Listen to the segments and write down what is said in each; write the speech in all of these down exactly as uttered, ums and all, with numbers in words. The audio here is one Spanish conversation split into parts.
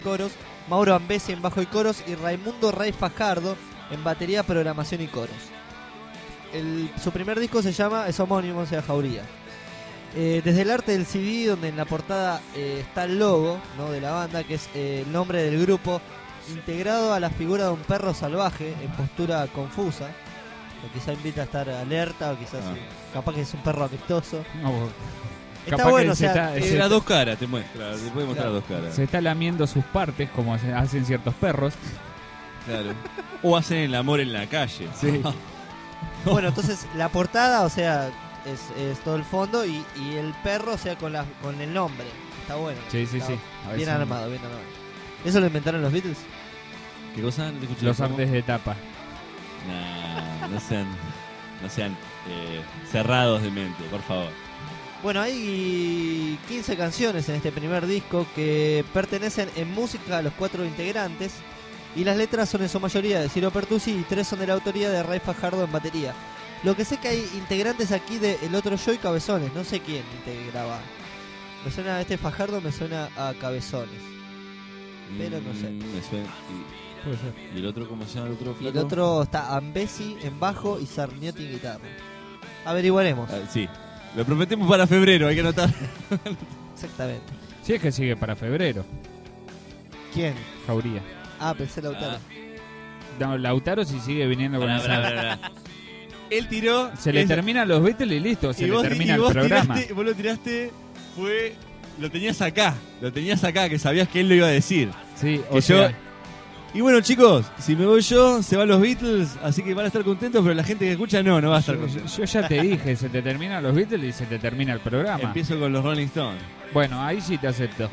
coros, Mauro Ambesi en bajo y coros y Raimundo Ray Fajardo en batería, programación y coros. El, su primer disco se llama, es homónimo, o sea, Jauría. Eh, desde el arte del C D, donde en la portada eh, está el logo, ¿no?, de la banda, que es eh, el nombre del grupo, integrado a la figura de un perro salvaje en postura confusa, que quizá invita a estar alerta, o quizás Ah. sí, capaz que es un perro amistoso. No, Está capaz bueno, que o se sea, está- eh, se Las está- dos caras te muestra, te puede mostrar Claro. las dos caras. se está lamiendo sus partes, como hace- hacen ciertos perros. Claro. O hacen el amor en la calle. Sí. Bueno, entonces la portada, o sea, es, es todo el fondo y, y el perro, o sea, con la con el nombre. Está bueno. Sí, sí, Está sí. A ver Bien si- armado, bien armado. ¿Eso lo inventaron los Beatles? ¿Qué cosa? No te escuché. Los ¿Cómo? artes de tapa. Nah, no sean, no sean eh, cerrados de mente, por favor. Bueno, hay quince canciones en este primer disco que pertenecen en música a los cuatro integrantes y las letras son en su mayoría de Ciro Pertusi y tres son de la autoría de Ray Fajardo en batería. Lo que sé que hay integrantes aquí de El Otro Yo y Cabezones, no sé quién integraba. Me suena a este Fajardo, me suena a Cabezones. Pero no sé. Mm, me suena. Y, Puede ser. ¿y el otro cómo se llama el otro Y el flaco? otro está Ambesi en bajo y Sarniotti en guitarra. Averiguaremos. Ah, sí. Lo prometemos para febrero, hay que anotar. Exactamente. Sí, es que sigue para febrero. ¿Quién? Jauría. Ah, pensé Lautaro. No, Lautaro si sigue viniendo con Pará, esa... pará, pará, pará. Él tiró. Se le es- terminan los Beatles y listo, se y le vos, termina y el vos programa. Tiraste, vos lo tiraste, fue. Lo tenías acá. Lo tenías acá, que sabías que él lo iba a decir. Sí, o Que yo- sea, Y bueno, chicos, si me voy yo, se van los Beatles, así que van a estar contentos, pero la gente que escucha no, no va a estar yo, contenta. yo ya te dije, se te terminan los Beatles y se te termina el programa. Empiezo con los Rolling Stones. Bueno, ahí sí te acepto.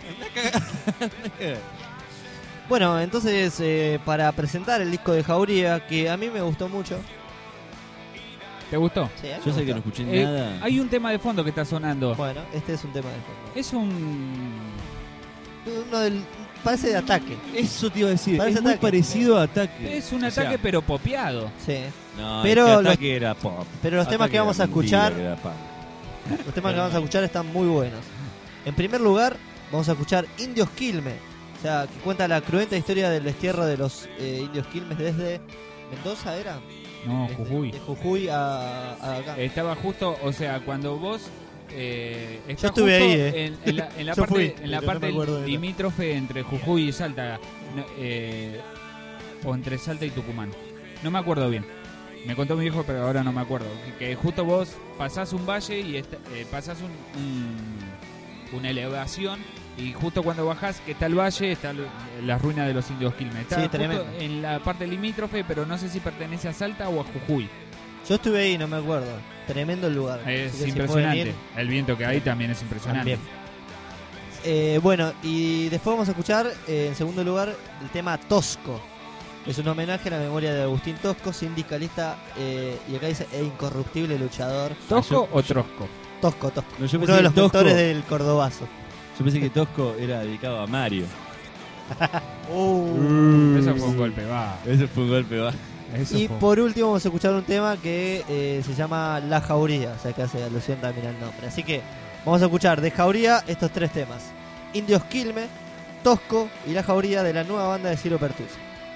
Bueno, entonces eh, para presentar el disco de Jauría, que a mí me gustó mucho. ¿Te gustó? Sí, a mí Yo me sé que no gustó. escuché Eh, nada. hay un tema de fondo que está sonando. Bueno, este es un tema de fondo. Es un... Uno del, parece de Ataque. Eso te iba a decir, Parece es muy Ataque. parecido a Ataque. Es un O sea, ataque pero popeado. Sí. No, Pero pero los- Ataque era pop. pero los temas Ataque que vamos era a escuchar- mentira, que era punk. Los temas que vamos a escuchar están muy buenos. En primer lugar, vamos a escuchar Indios Quilmes. O sea, que cuenta la cruenta historia del destierro de los eh, indios Quilmes desde Mendoza, ¿era? No, Desde- Jujuy. De Jujuy a, a acá. Estaba justo, o sea, cuando vos... Eh, estás estuve justo ahí, eh. en, en la, en la Yo parte, fui, en la pero no parte me acuerdo de nada. limítrofe entre Jujuy y Salta, no, eh, o entre Salta y Tucumán. No me acuerdo bien. Me contó mi hijo, pero ahora no me acuerdo. Que, que justo vos pasás un valle y esta- eh, pasás un, un- una elevación y justo cuando bajás, que está el valle, está lo- la ruina de los indios Quilmes. Está Sí, justo tremendo. en la parte limítrofe, pero no sé si pertenece a Salta o a Jujuy. Yo estuve ahí, no me acuerdo. Tremendo el lugar. Es Así que si impresionante. pueden ir, El viento que hay también es impresionante. también. Eh, bueno, y después vamos a escuchar, eh, en segundo lugar, el tema Tosco. Es un homenaje a la memoria de Agustín Tosco, sindicalista, eh, y acá dice, e incorruptible luchador. ¿Tosco yo- o Trosco? Tosco, Tosco. No, yo Uno pensé de que los Tosco- mentores del Cordobazo. Yo pensé que Tosco era dedicado a Mario. Uh. Eso fue un golpe, va. Ese fue un golpe bajo. Eso Y fue- por último vamos a escuchar un tema que eh, se llama La Jauría, o sea que hace alusión también al nombre. Así que vamos a escuchar de Jauría estos tres temas. Indios Quilmes, Tosco y La Jauría de la nueva banda de Ciro Pertusi.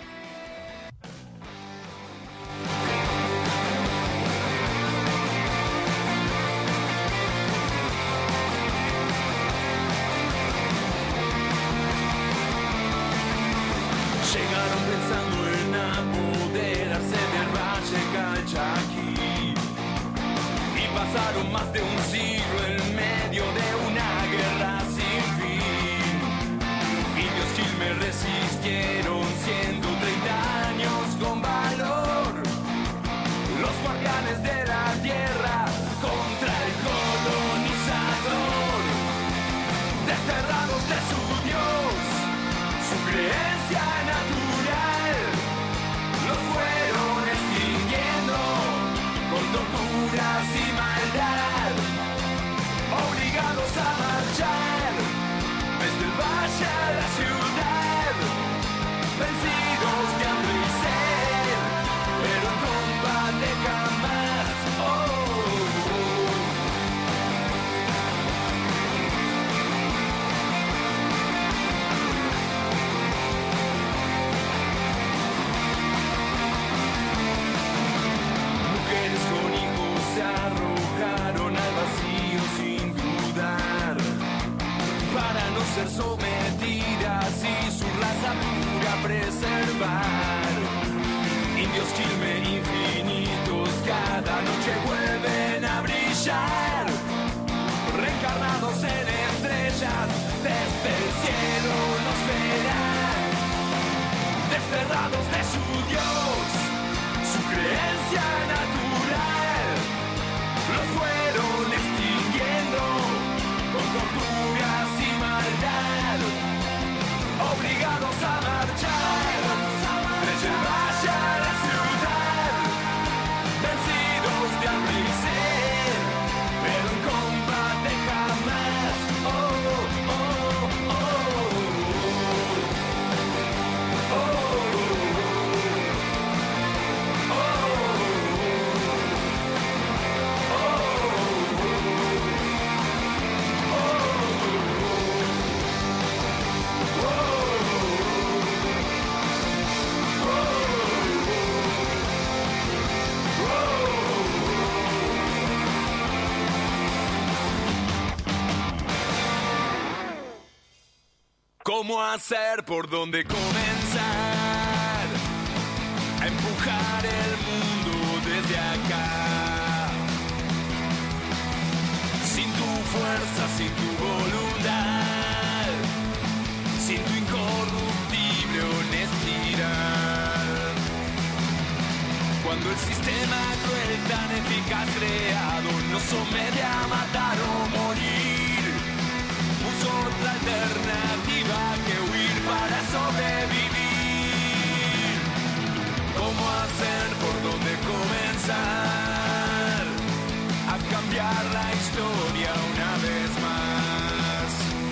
Llegaron pensando en apoderarse del Valle Calchaquí y pasaron más de un siglo en medio de una guerra sin fin. Indios Quilmes resistieron ciento treinta años con valor, los guardianes de la tierra contra el colonizador, desterrados de su Dios, su creencia natural, los fueron extinguiendo con torturas y maldad, obligados a infinitos cada noche vuelven a brillar, reencarnados en estrellas, desde el cielo nos verán, desterrados de su Dios, su creencia natural, los fueron extinguiendo con torturas y maldad, obligados a marchar desde el valle a la ciudad, vencidos de hambre y sed, pero en combate jamás. Oh, oh, oh, oh, ¿cómo hacer? ¿Por dónde comenzar? A empujar el mundo desde acá. Sin tu fuerza, sin tu voluntad, sin tu incorruptible honestidad. Cuando el sistema cruel tan eficaz creado nos somete a matar o morir, puso otra alternativa que huir para sobrevivir. ¿Cómo hacer? ¿Por dónde comenzar? A cambiar la historia una vez más.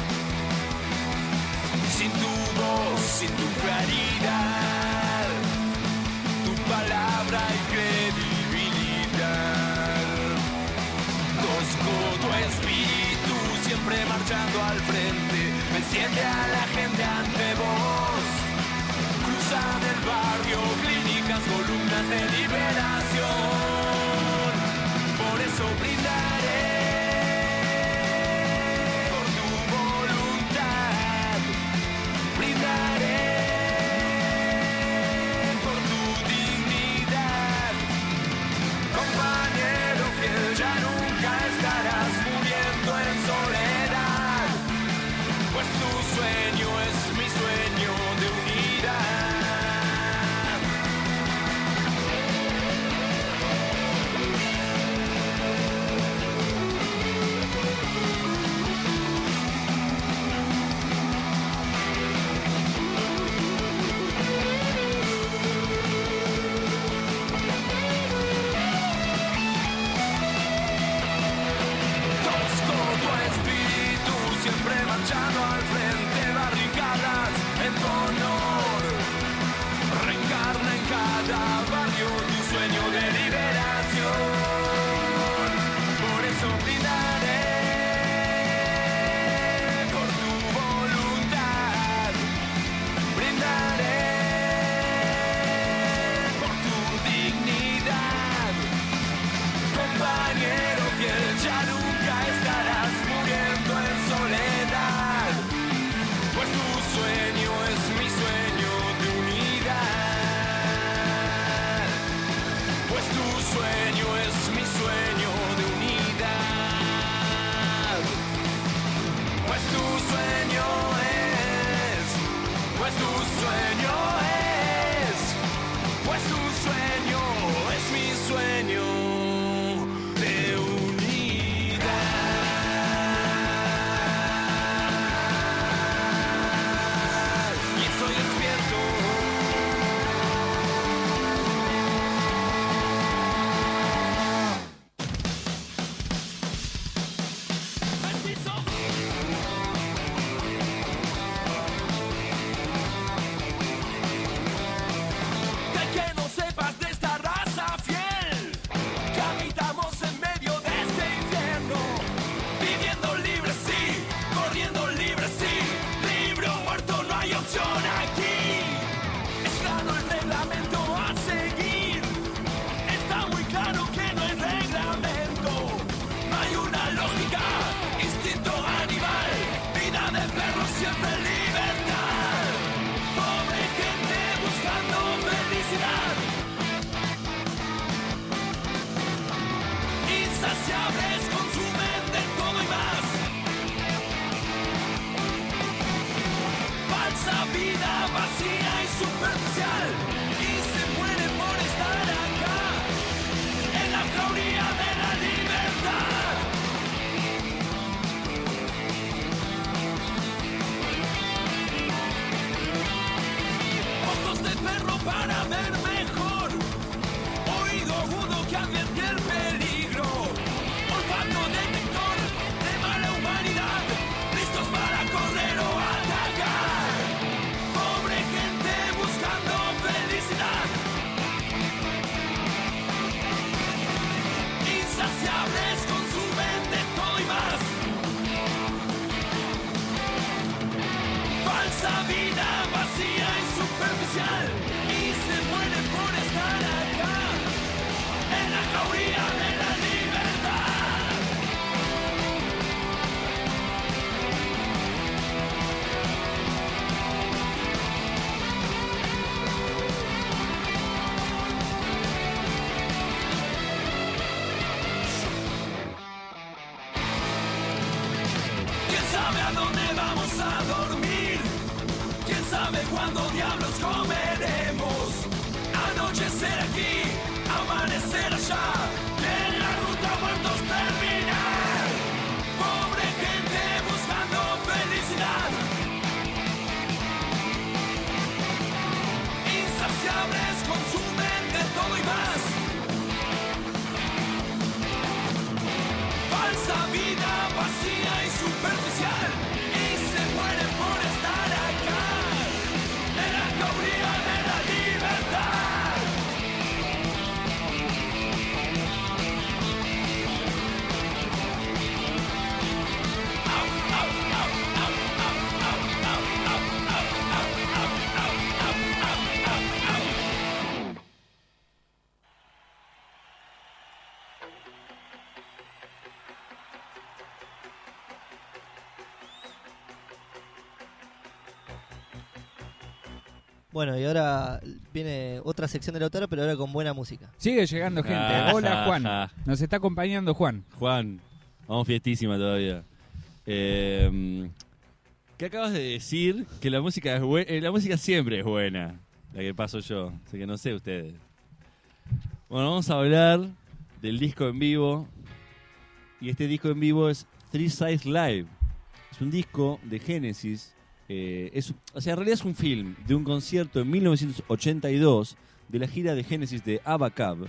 Sin tu voz, sin tu claridad, tu palabra y credibilidad. Tosco tu espíritu, siempre marchando al frente, enciende a la gente ante vos. Cruzan el barrio, clínicas, columnas de liberación. Por eso brindaré por tu voluntad, brindaré por tu dignidad. Compañero fiel, ya nunca estarás muriendo en soledad, pues tu sueño es mi sueño de unidad. Tosco tu espíritu, siempre marchando al frente, barricadas en tu honor. Reencarna en cada barrio tu sueño de liberación. Por eso brindaré por tu voluntad, brindaré por tu dignidad. Compañero fiel, ya nunca estarás muriendo en soledad, pues tu sueño es mi sueño de unidad, pues tu sueño es mi sueño de unidad, pues tu sueño es, pues tu sueño es, pues tu sueño es mi sueño de unidad. Y estoy despierto. vida vacía y superficial y se muere por estar acá en la jauría de la libertad. Ojos de perro para ver mejor, oído agudo que advierte el peligro, olfato detector de mala humanidad, listos para correr o atacar. Pobre gente buscando felicidad, insaciables consumen de todo y más. Falsa vida vacía y superficial y se mueren por estar acá en la jauría de la libertad. ¿Quién sabe a dónde vamos a dormir? ¿Quién sabe cuándo diablos comeremos? Anochecer aquí, amanecer allá, en la ruta muertos terminar. Pobre gente buscando felicidad, insaciables consumen de todo y más. Falsa vida vacía y superficial y se mueren por estar acá en la jauría de la libertad. Au, au, au, au, au, au, au, au, au, au, au, au, au, au. Bueno, y ahora viene otra sección de Lautaro, pero ahora con buena música. Sigue llegando gente. Ah, Hola, Juan. ja. Nos está acompañando Juan. Juan, vamos fiestísima todavía. Eh, ¿Qué acabas de decir? Que la música es buena. La música siempre es buena. La que paso yo. Así que no sé ustedes. Bueno, vamos a hablar del disco en vivo. Y este disco en vivo es Three Sides Live. Es un disco de Genesis. Eh, es, o sea, en realidad es un film de un concierto en mil novecientos ochenta y dos de la gira de Genesis de Abba Cab.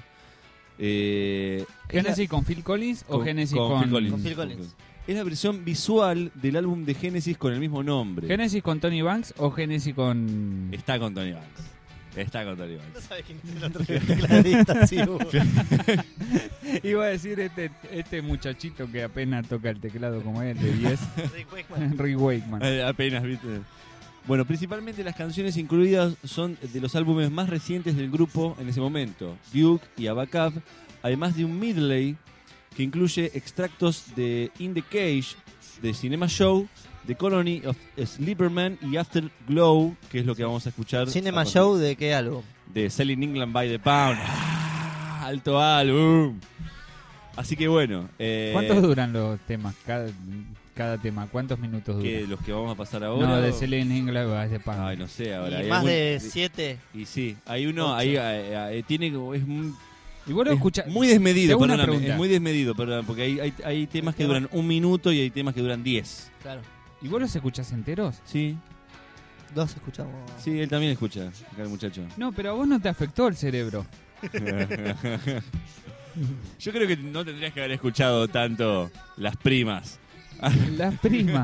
Eh, ¿Genesis con Phil Collins o con- Genesis con con, Phil Collins. Con Phil Collins. Es la versión visual del álbum de Genesis con el mismo nombre. ¿Genesis con Tony Banks o Genesis con...? Está con Tony Banks. Está con Tony Banks. No sabes quién es el otro tecladista, sí, vos. Iba a decir este, este muchachito que apenas toca el teclado como él, de diez, Rick Wakeman. Rick Wakeman. Eh, apenas, ¿viste? Bueno, principalmente las canciones incluidas son de los álbumes más recientes del grupo en ese momento, Duke y Abba Cab, además de un medley que incluye extractos de In the Cage, de Cinema Show, The Colony of Sleeperman y Afterglow, que es lo que vamos a escuchar. Cinema a Show, ¿de qué álbum? de Selling England by the Pound. ¡Ah! Alto álbum. Así que bueno. Eh, ¿Cuántos duran los temas? Cada, cada tema, ¿cuántos minutos duran? que los que vamos a pasar ahora? No, de o- Selene England de Pan. Ay, no sé ahora. Y hay más algún- de siete. Y sí, hay uno, Ocho. ahí eh, eh, tiene como- es, muy- Y vos lo es escuchás. muy desmedido, Te hago una perdóname, pregunta. es muy desmedido, perdón, porque hay, hay, hay temas que tema. duran un minuto y hay temas que duran diez. Claro. ¿Y vos los escuchás enteros? Sí, Dos escuchamos. sí, él también escucha, acá el muchacho. No, pero a vos no te afectó el cerebro. Yo creo que no tendrías que haber escuchado tanto Las Primas. Las primas.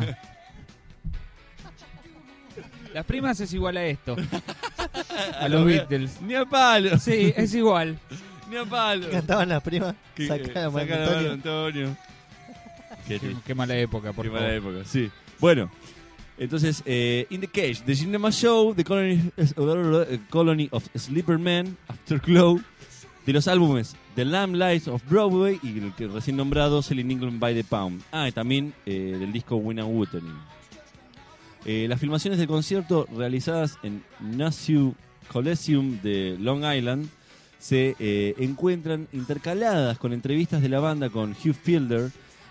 Las primas es igual a esto. A los Beatles. Ni a palo, Sí, es igual. ni a palo. Cantaban las primas. Que- Sacaban a saca la Antonio. mano, Antonio. Qué Qué, triste. qué mala época, por Qué favor. mala época, sí. Bueno, entonces, eh, In the Cage, The Cinema Show, The Colony, eh, Colony of Sleeperman, Afterglow, de los álbumes The Lamb Lies of Broadway y el que recién nombrado Selling England by the Pound. Ah, y también eh, del disco Win and Wuthering. Eh, las filmaciones del concierto realizadas en Nassau Coliseum de Long Island se eh, encuentran intercaladas con entrevistas de la banda con Hugh Fielder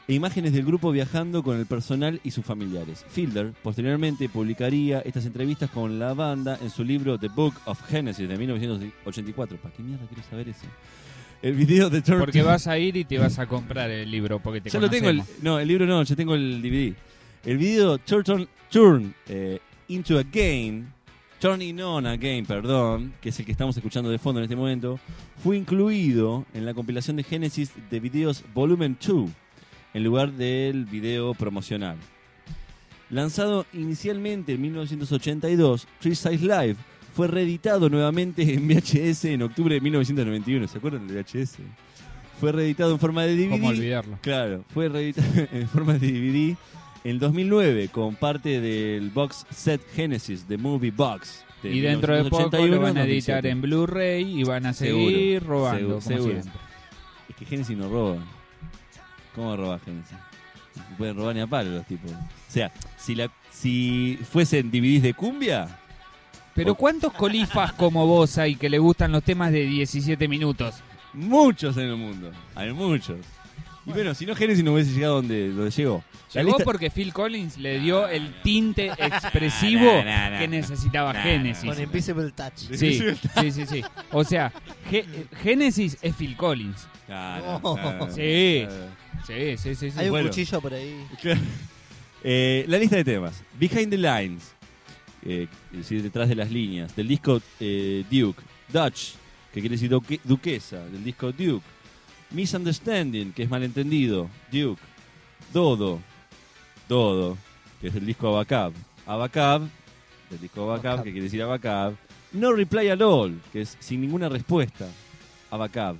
e imágenes del grupo viajando con el personal y sus familiares. Fielder posteriormente publicaría estas entrevistas con la banda en su libro The Book of Genesis de mil novecientos ochenta y cuatro. ¿Para qué mierda quiero saber eso? El video de Turtle. Porque vas a ir y te vas a comprar el libro porque te Ya lo tengo, el, conocemos. no, el libro no, yo tengo el D V D. El video Turn, Turn eh, Into a Game, Turning On a Game, perdón, que es el que estamos escuchando de fondo en este momento, fue incluido en la compilación de Genesis de videos Volumen dos, en lugar del video promocional. Lanzado inicialmente en mil novecientos ochenta y dos, Three Size Live fue reeditado nuevamente en V H S en octubre de mil novecientos noventa y uno. ¿Se acuerdan del V H S? Fue reeditado en forma de D V D. ¿Cómo olvidarlo? Claro, fue reeditado en forma de D V D en dos mil nueve con parte del box set Genesis, The Movie Box. De Y dentro de poco lo van a editar en Blu-ray y van a seguir Seguro, robando, seguro, como seguro. siempre. Es que Genesis no roba. ¿Cómo roba Genesis? No pueden robar ni a palo los tipos. O sea, si, la, si fuesen D V Ds de cumbia... Pero ¿cuántos colifas como vos hay que le gustan los temas de diecisiete minutos? Muchos en el mundo. Hay muchos. Y bueno, si no Genesis no hubiese llegado donde, donde llegó. La Llegó lista- porque Phil Collins le dio el tinte expresivo No, no, no, que no. necesitaba No, Genesis. Con Invisible Touch. Sí, sí, sí, sí. O sea, Ge- Genesis es Phil Collins. Claro, No. claro, Sí. claro. Sí, sí, sí, sí. Hay un Bueno. cuchillo por ahí. Claro. Eh, la lista de temas. Behind the Lines. Eh, es decir, detrás de las líneas. Del disco eh, Duke. Dutch, que quiere decir duque- duquesa. Del disco Duke. Misunderstanding, que es malentendido. Duke. Dodo. Dodo, que es del disco Abacab. Abacab, del disco Abacab, Abacab. que quiere decir Abacab. No Reply at All, que es sin ninguna respuesta. Abacab.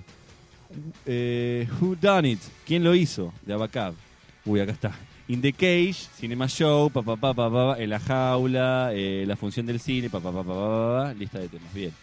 Eh, Who Done It? ¿Quién lo hizo? De Abacab. Uy, acá está. In the Cage, Cinema Show, pa, pa, pa, pa, pa, en la jaula, eh, la función del cine, pa, pa, pa, pa, pa, pa, lista de temas. Bien.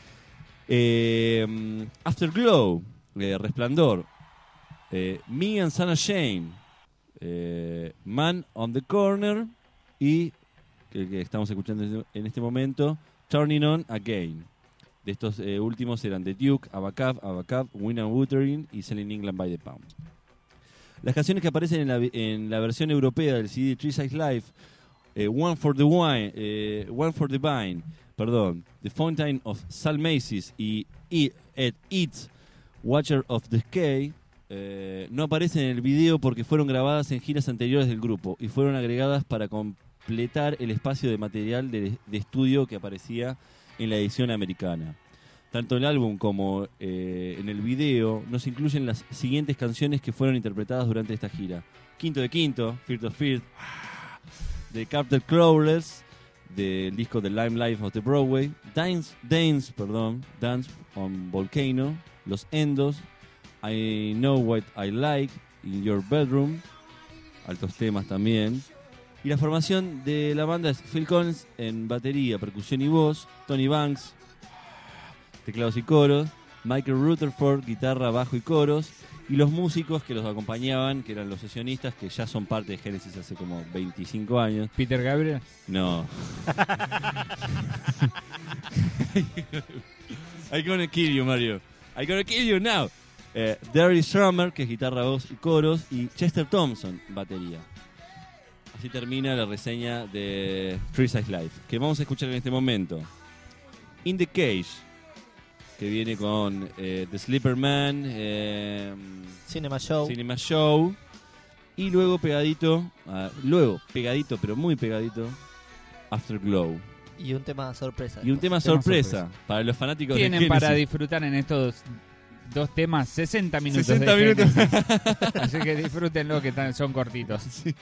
Eh, Afterglow, eh, Resplandor. Eh, Me and Sana Shane, eh, Man on the Corner y que, que estamos escuchando en este momento, Turning On Again. De estos eh, últimos eran The Duke, Abacab, Abacab, Win and Wuthering y Selling England by the Pound. Las canciones que aparecen en la, en la versión europea del C D Three Size Life, eh, One for the Wine, eh, One for the Vine, perdón, The Fountain of Sal Macy's y It, It, It Watcher of the Sky, eh, no aparecen en el video porque fueron grabadas en giras anteriores del grupo y fueron agregadas para completar el espacio de material de, de estudio que aparecía en la edición americana. Tanto el álbum como eh, en el video nos incluyen las siguientes canciones que fueron interpretadas durante esta gira. Quinto de Quinto, Fear of Fear, de Carter Crawlers, del disco The Limelight of the Broadway, Dance, Dance, perdón, Dance on Volcano, Los Endos, I Know What I Like, In Your Bedroom, altos temas también. Y la formación de la banda es Phil Collins en batería, percusión y voz, Tony Banks, teclados y coros, Michael Rutherford, guitarra, bajo y coros, y los músicos que los acompañaban, que eran los sesionistas, que ya son parte de Genesis hace como veinticinco años. Peter Gabriel. No. I'm gonna kill you, Mario. I'm gonna kill you now. Eh, Derry Strummer, que es guitarra, voz y coros, y Chester Thompson, batería. Así termina la reseña de Three Size Life, que vamos a escuchar en este momento. In the Cage, que viene con eh, The Sleeper Man, eh, Cinema Show. Cinema Show, y luego pegadito, ah, luego pegadito, pero muy pegadito, Afterglow. Y un tema sorpresa. Y un tema Tema sorpresa, sorpresa. para los fanáticos Tienen de para Genesis. disfrutar en estos dos temas sesenta minutos. sesenta de minutos. Genesis. Así que disfrútenlo, que tan- son cortitos. Sí.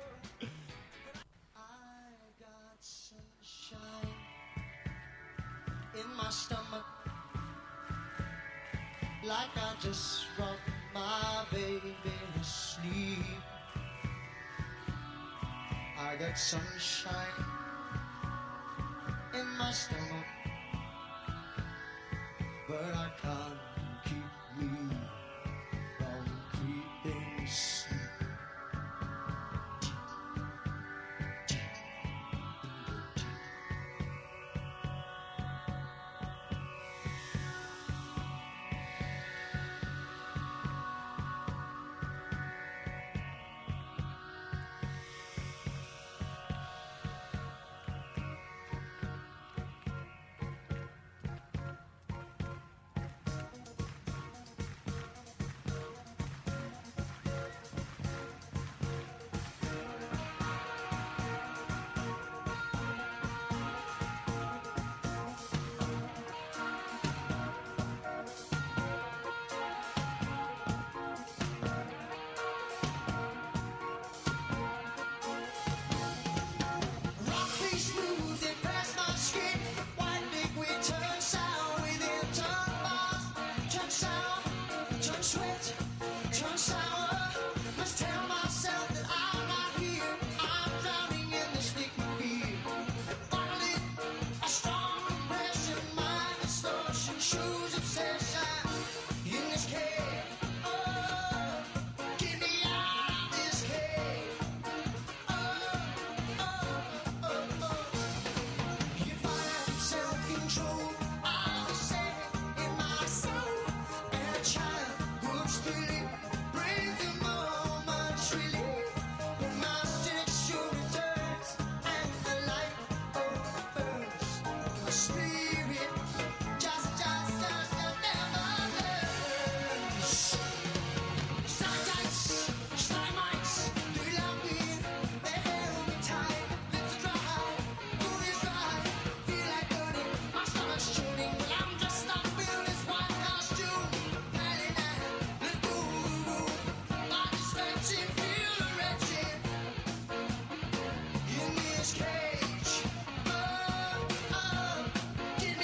In my stomach, like I just rocked my baby to sleep. I got sunshine in my stomach, but I can't keep me from creeping sleep. spirit just, just, just, just never ends. Stalactites, stalagmites, do you love me? They hold me tight, lips are dry, food is dry, feel like burning, my stomach's churning. Well, I'm dressed up in this white costume, Pally night, let's go, body stretching, feel wretched in this cage. Oh, oh, getting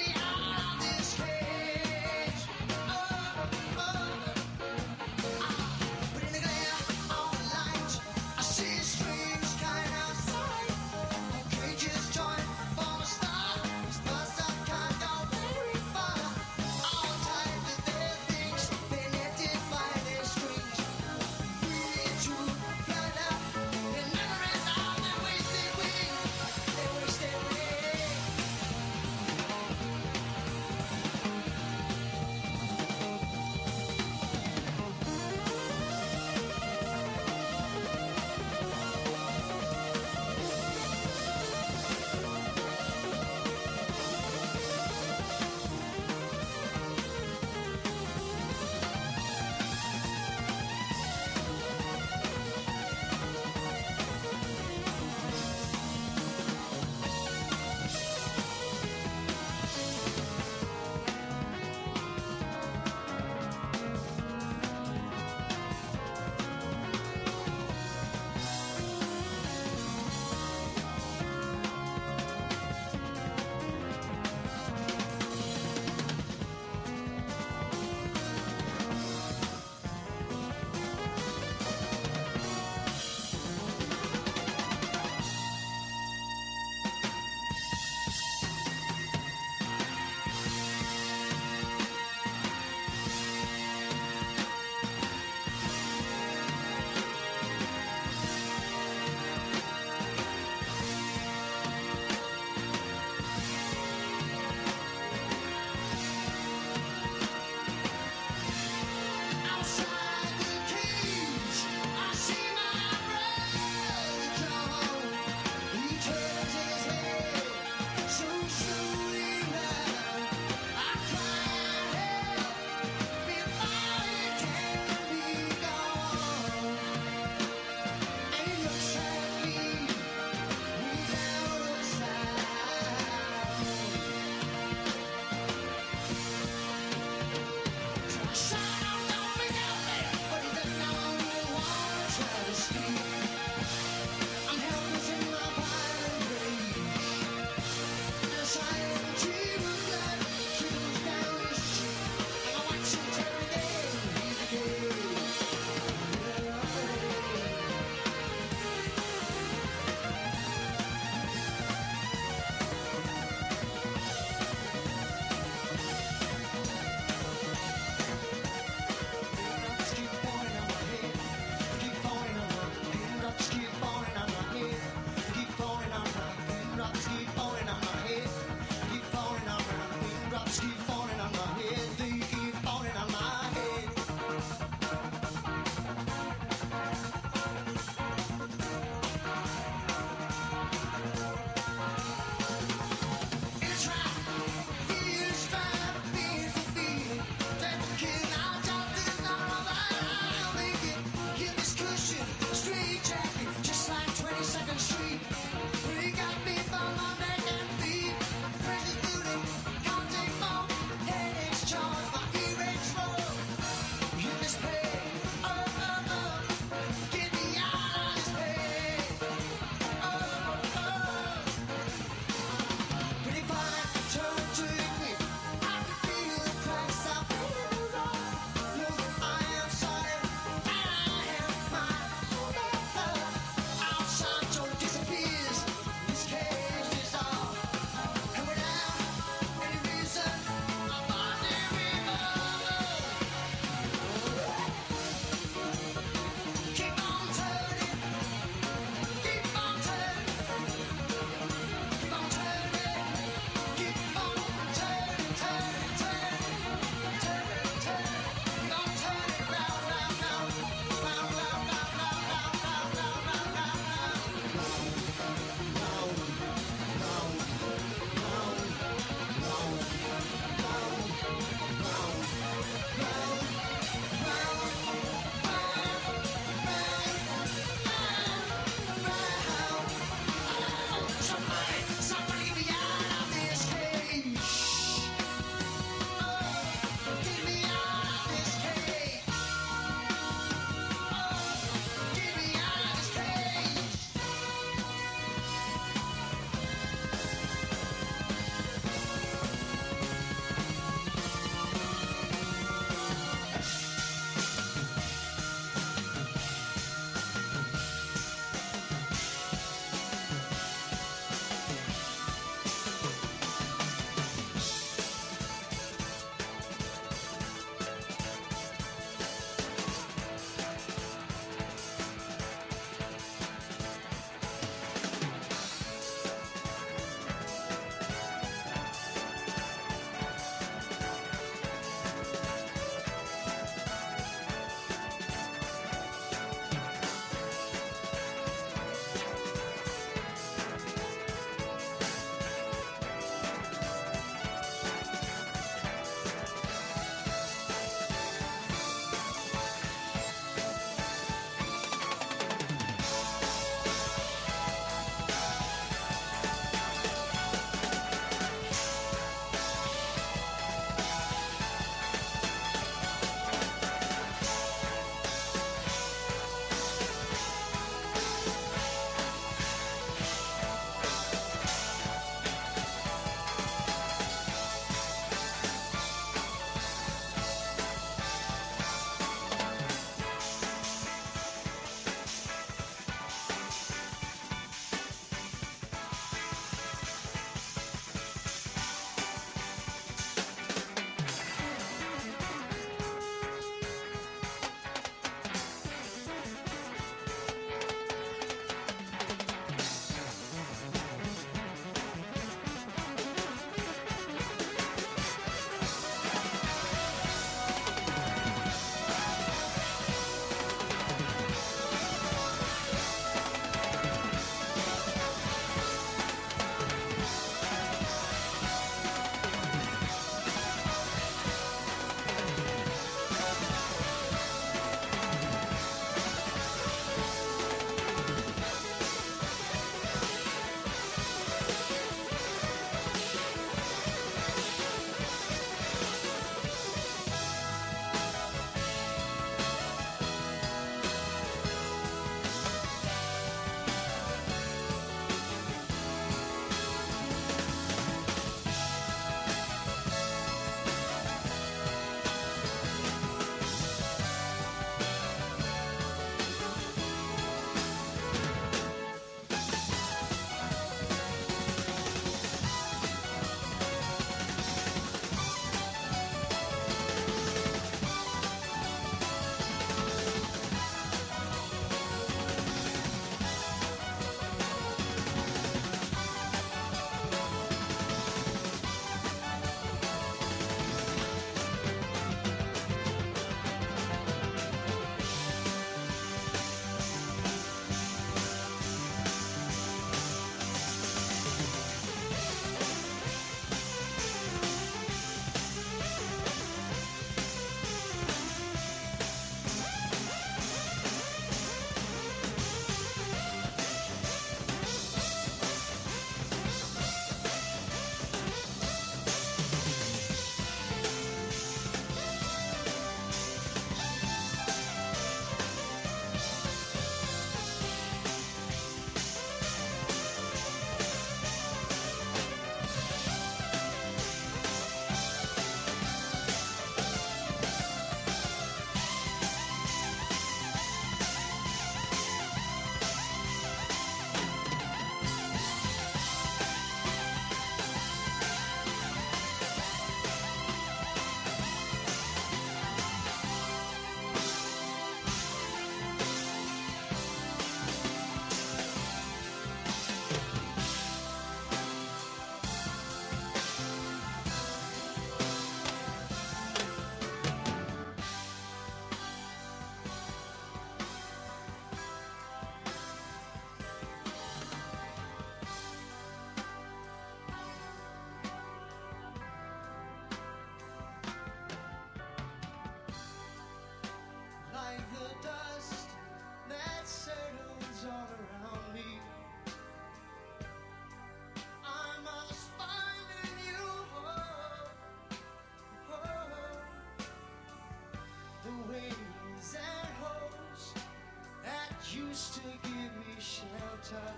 matter.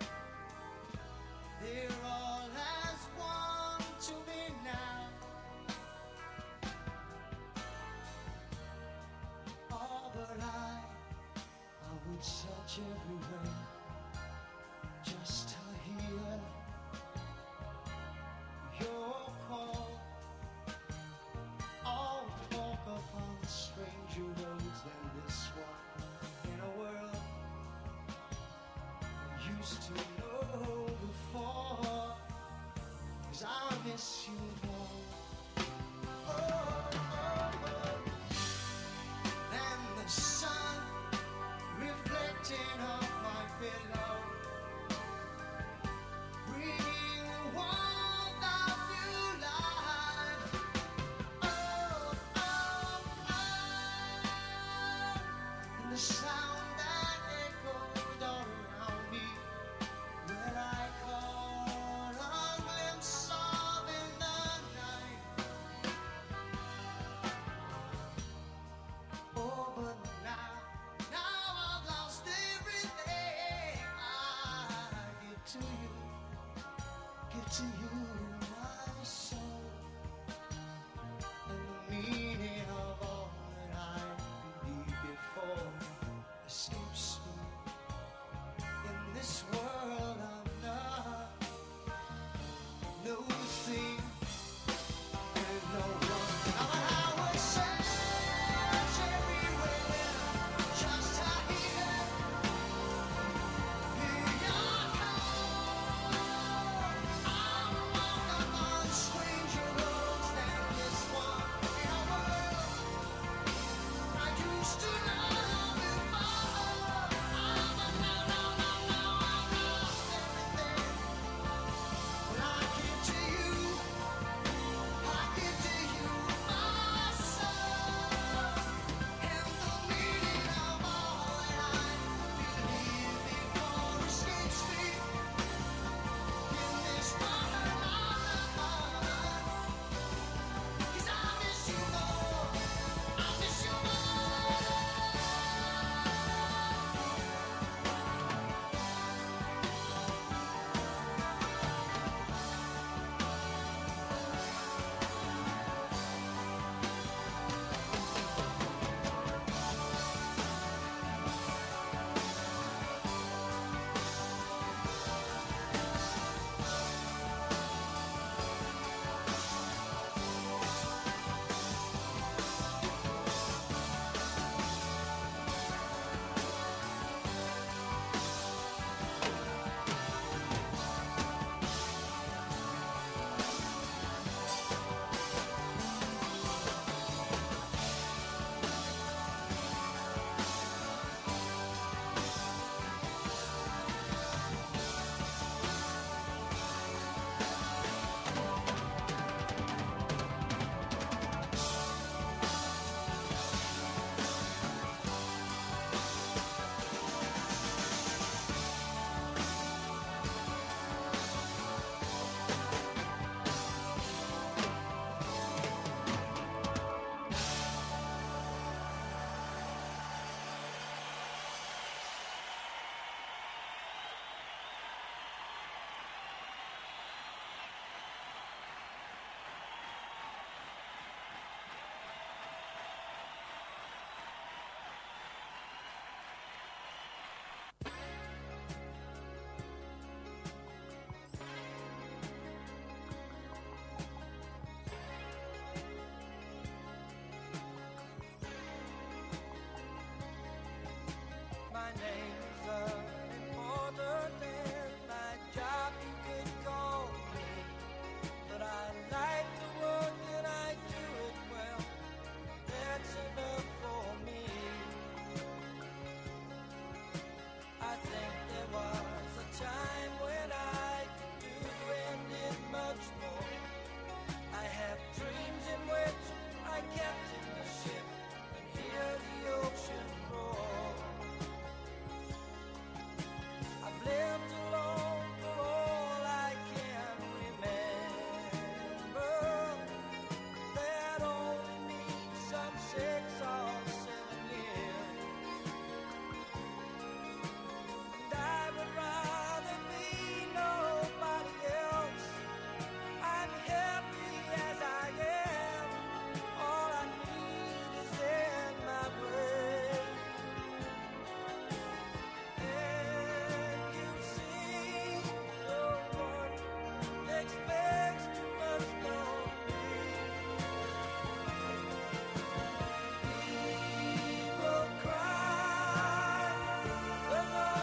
They're all as one to me now. Oh, but I, I would search everywhere just to hear your call. I'll walk upon stranger roads than this one in a world I used to know before. 'Cause I miss you more.